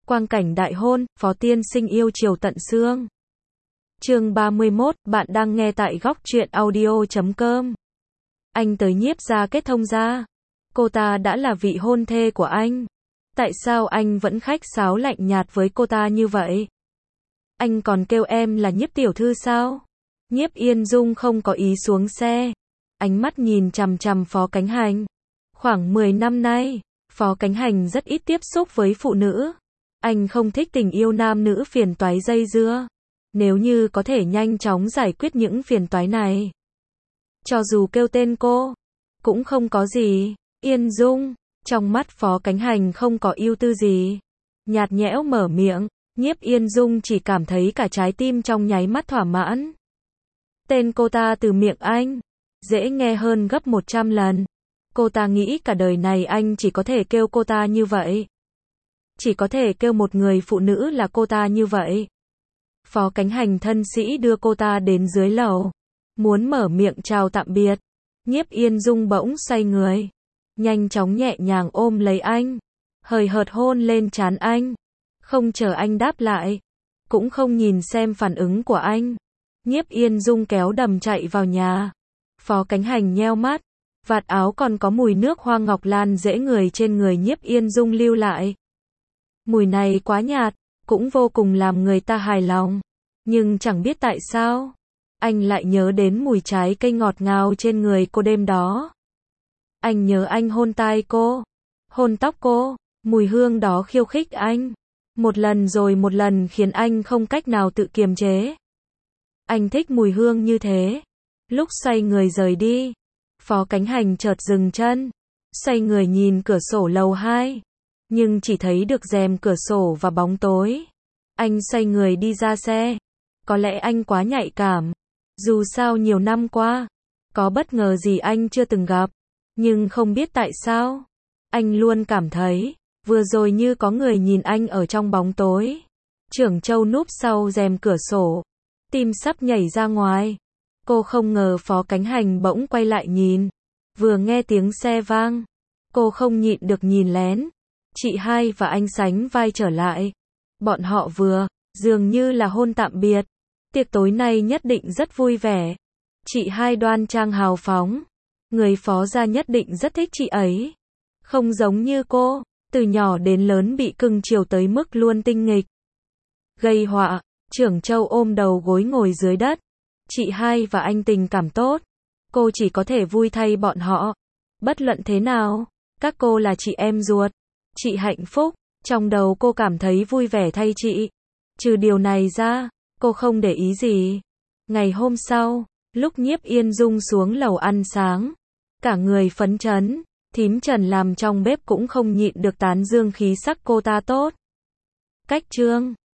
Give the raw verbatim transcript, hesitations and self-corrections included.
Quang cảnh đại hôn, Phó tiên sinh yêu chiều tận xương. Chương ba mươi mốt, bạn đang nghe tại góc truyện audio chấm com. Anh tới Nhiếp gia kết thông gia. Cô ta đã là vị hôn thê của anh. Tại sao anh vẫn khách sáo lạnh nhạt với cô ta như vậy? Anh còn kêu em là Nhiếp tiểu thư sao? Nhiếp Yên Dung không có ý xuống xe. Ánh mắt nhìn chằm chằm Phó Cánh Hành. Khoảng mười năm nay, Phó Cánh Hành rất ít tiếp xúc với phụ nữ. Anh không thích tình yêu nam nữ phiền toái dây dưa. Nếu như có thể nhanh chóng giải quyết những phiền toái này, cho dù kêu tên cô, cũng không có gì. Yên Dung, trong mắt Phó Cánh Hành không có ưu tư gì. Nhạt nhẽo mở miệng, Nhiếp Yên Dung chỉ cảm thấy cả trái tim trong nháy mắt thỏa mãn. Tên cô ta từ miệng anh, dễ nghe hơn gấp một trăm lần. Cô ta nghĩ cả đời này anh chỉ có thể kêu cô ta như vậy. Chỉ có thể kêu một người phụ nữ là cô ta như vậy. Phó Cánh Hành thân sĩ đưa cô ta đến dưới lầu. Muốn mở miệng chào tạm biệt. Nhiếp Yên Dung bỗng xoay người. Nhanh chóng nhẹ nhàng ôm lấy anh. Hời hợt hôn lên trán anh. Không chờ anh đáp lại. Cũng không nhìn xem phản ứng của anh. Nhiếp Yên Dung kéo đầm chạy vào nhà. Phó Cánh Hành nheo mắt. Vạt áo còn có mùi nước hoa ngọc lan dễ người trên người Nhiếp Yên Dung lưu lại. Mùi này quá nhạt, cũng vô cùng làm người ta hài lòng. Nhưng chẳng biết tại sao, anh lại nhớ đến mùi trái cây ngọt ngào trên người cô đêm đó. Anh nhớ anh hôn tai cô, hôn tóc cô, mùi hương đó khiêu khích anh. Một lần rồi một lần khiến anh không cách nào tự kiềm chế. Anh thích mùi hương như thế. Lúc xoay người rời đi, Phó Cánh Hành chợt dừng chân, xoay người nhìn cửa sổ lầu hai. Nhưng chỉ thấy được rèm cửa sổ và bóng tối. Anh xoay người đi ra xe. Có lẽ anh quá nhạy cảm. Dù sao nhiều năm qua, có bất ngờ gì anh chưa từng gặp. Nhưng không biết tại sao, anh luôn cảm thấy, vừa rồi như có người nhìn anh ở trong bóng tối. Trưởng Châu núp sau rèm cửa sổ. Tim sắp nhảy ra ngoài. Cô không ngờ Phó Cánh Hành bỗng quay lại nhìn. Vừa nghe tiếng xe vang, cô không nhịn được nhìn lén. Chị hai và anh sánh vai trở lại. Bọn họ vừa, dường như là hôn tạm biệt. Tiệc tối nay nhất định rất vui vẻ. Chị hai đoan trang hào phóng. Người Phó gia nhất định rất thích chị ấy. Không giống như cô, từ nhỏ đến lớn bị cưng chiều tới mức luôn tinh nghịch. Gây họa, Trưởng Châu ôm đầu gối ngồi dưới đất. Chị hai và anh tình cảm tốt. Cô chỉ có thể vui thay bọn họ. Bất luận thế nào, các cô là chị em ruột. Chị hạnh phúc, trong đầu cô cảm thấy vui vẻ thay chị. Trừ điều này ra, cô không để ý gì. Ngày hôm sau, lúc Nhiếp Yên Dung xuống lầu ăn sáng, cả người phấn chấn, thím Trần làm trong bếp cũng không nhịn được tán dương khí sắc cô ta tốt. Cách trương